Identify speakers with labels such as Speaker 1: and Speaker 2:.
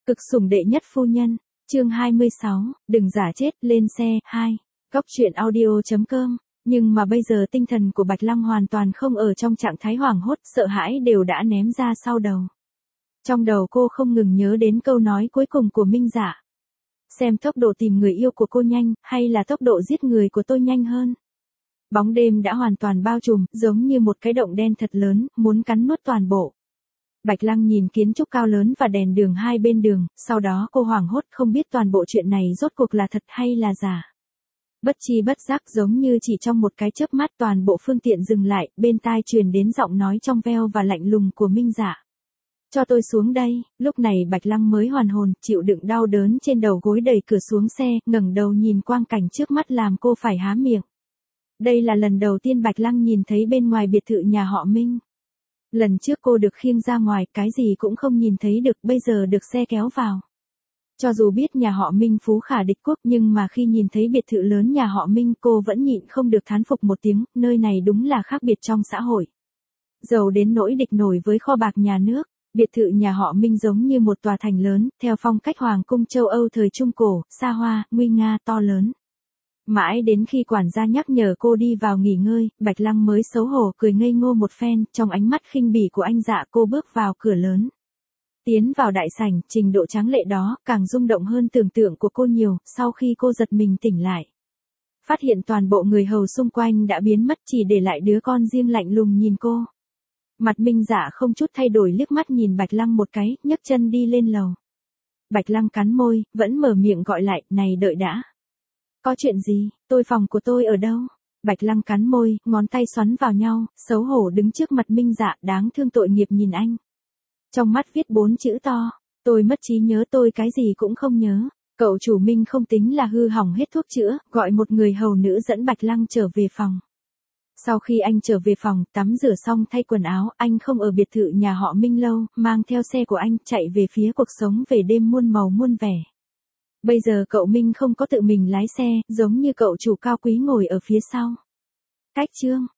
Speaker 1: Cực sủng đệ nhất phu nhân, chương 26, đừng giả chết, lên xe, 2. Góc truyện audio.com. Nhưng mà bây giờ tinh thần của Bạch Lăng hoàn toàn không ở trong trạng thái hoảng hốt, sợ hãi đều đã ném ra sau đầu. Trong đầu cô không ngừng nhớ đến câu nói cuối cùng của Minh Dạ. Xem tốc độ tìm người yêu của cô nhanh, hay là tốc độ giết người của tôi nhanh hơn. Bóng đêm đã hoàn toàn bao trùm, giống như một cái động đen thật lớn, muốn cắn nuốt toàn bộ. Bạch Lăng nhìn kiến trúc cao lớn và đèn đường hai bên đường, sau đó cô hoảng hốt không biết toàn bộ chuyện này rốt cuộc là thật hay là giả. Bất chi bất giác giống như chỉ trong một cái chớp mắt toàn bộ phương tiện dừng lại, bên tai truyền đến giọng nói trong veo và lạnh lùng của Minh Dạ. Cho tôi xuống đây, lúc này Bạch Lăng mới hoàn hồn, chịu đựng đau đớn trên đầu gối đẩy cửa xuống xe, ngẩng đầu nhìn quang cảnh trước mắt làm cô phải há miệng. Đây là lần đầu tiên Bạch Lăng nhìn thấy bên ngoài biệt thự nhà họ Minh. Lần trước cô được khiêng ra ngoài, cái gì cũng không nhìn thấy được, bây giờ được xe kéo vào. Cho dù biết nhà họ Minh phú khả địch quốc nhưng mà khi nhìn thấy biệt thự lớn nhà họ Minh cô vẫn nhịn không được thán phục một tiếng, nơi này đúng là khác biệt trong xã hội. Giàu đến nỗi địch nổi với kho bạc nhà nước, biệt thự nhà họ Minh giống như một tòa thành lớn, theo phong cách hoàng cung châu Âu thời Trung Cổ, xa hoa, nguy nga, to lớn. Mãi đến khi quản gia nhắc nhở cô đi vào nghỉ ngơi, Bạch Lăng mới xấu hổ cười ngây ngô một phen, trong ánh mắt khinh bỉ của anh Dạ cô bước vào cửa lớn. Tiến vào đại sảnh, trình độ tráng lệ đó càng rung động hơn tưởng tượng của cô nhiều, sau khi cô giật mình tỉnh lại. Phát hiện toàn bộ người hầu xung quanh đã biến mất chỉ để lại đứa con riêng lạnh lùng nhìn cô. Mặt Minh Dạ không chút thay đổi liếc mắt nhìn Bạch Lăng một cái, nhấc chân đi lên lầu. Bạch Lăng cắn môi, vẫn mở miệng gọi lại, này đợi đã. Có chuyện gì, phòng của tôi ở đâu? Bạch Lăng cắn môi, ngón tay xoắn vào nhau, xấu hổ đứng trước mặt Minh Dạ đáng thương tội nghiệp nhìn anh. Trong mắt viết 4 chữ to, tôi mất trí nhớ, tôi cái gì cũng không nhớ. Cậu chủ Minh không tính là hư hỏng hết thuốc chữa, gọi một người hầu nữ dẫn Bạch Lăng trở về phòng. Sau khi anh trở về phòng, tắm rửa xong thay quần áo, anh không ở biệt thự nhà họ Minh lâu, mang theo xe của anh chạy về phía cuộc sống về đêm muôn màu muôn vẻ. Bây giờ cậu Minh không có tự mình lái xe, giống như cậu chủ cao quý ngồi ở phía sau. Cách chương,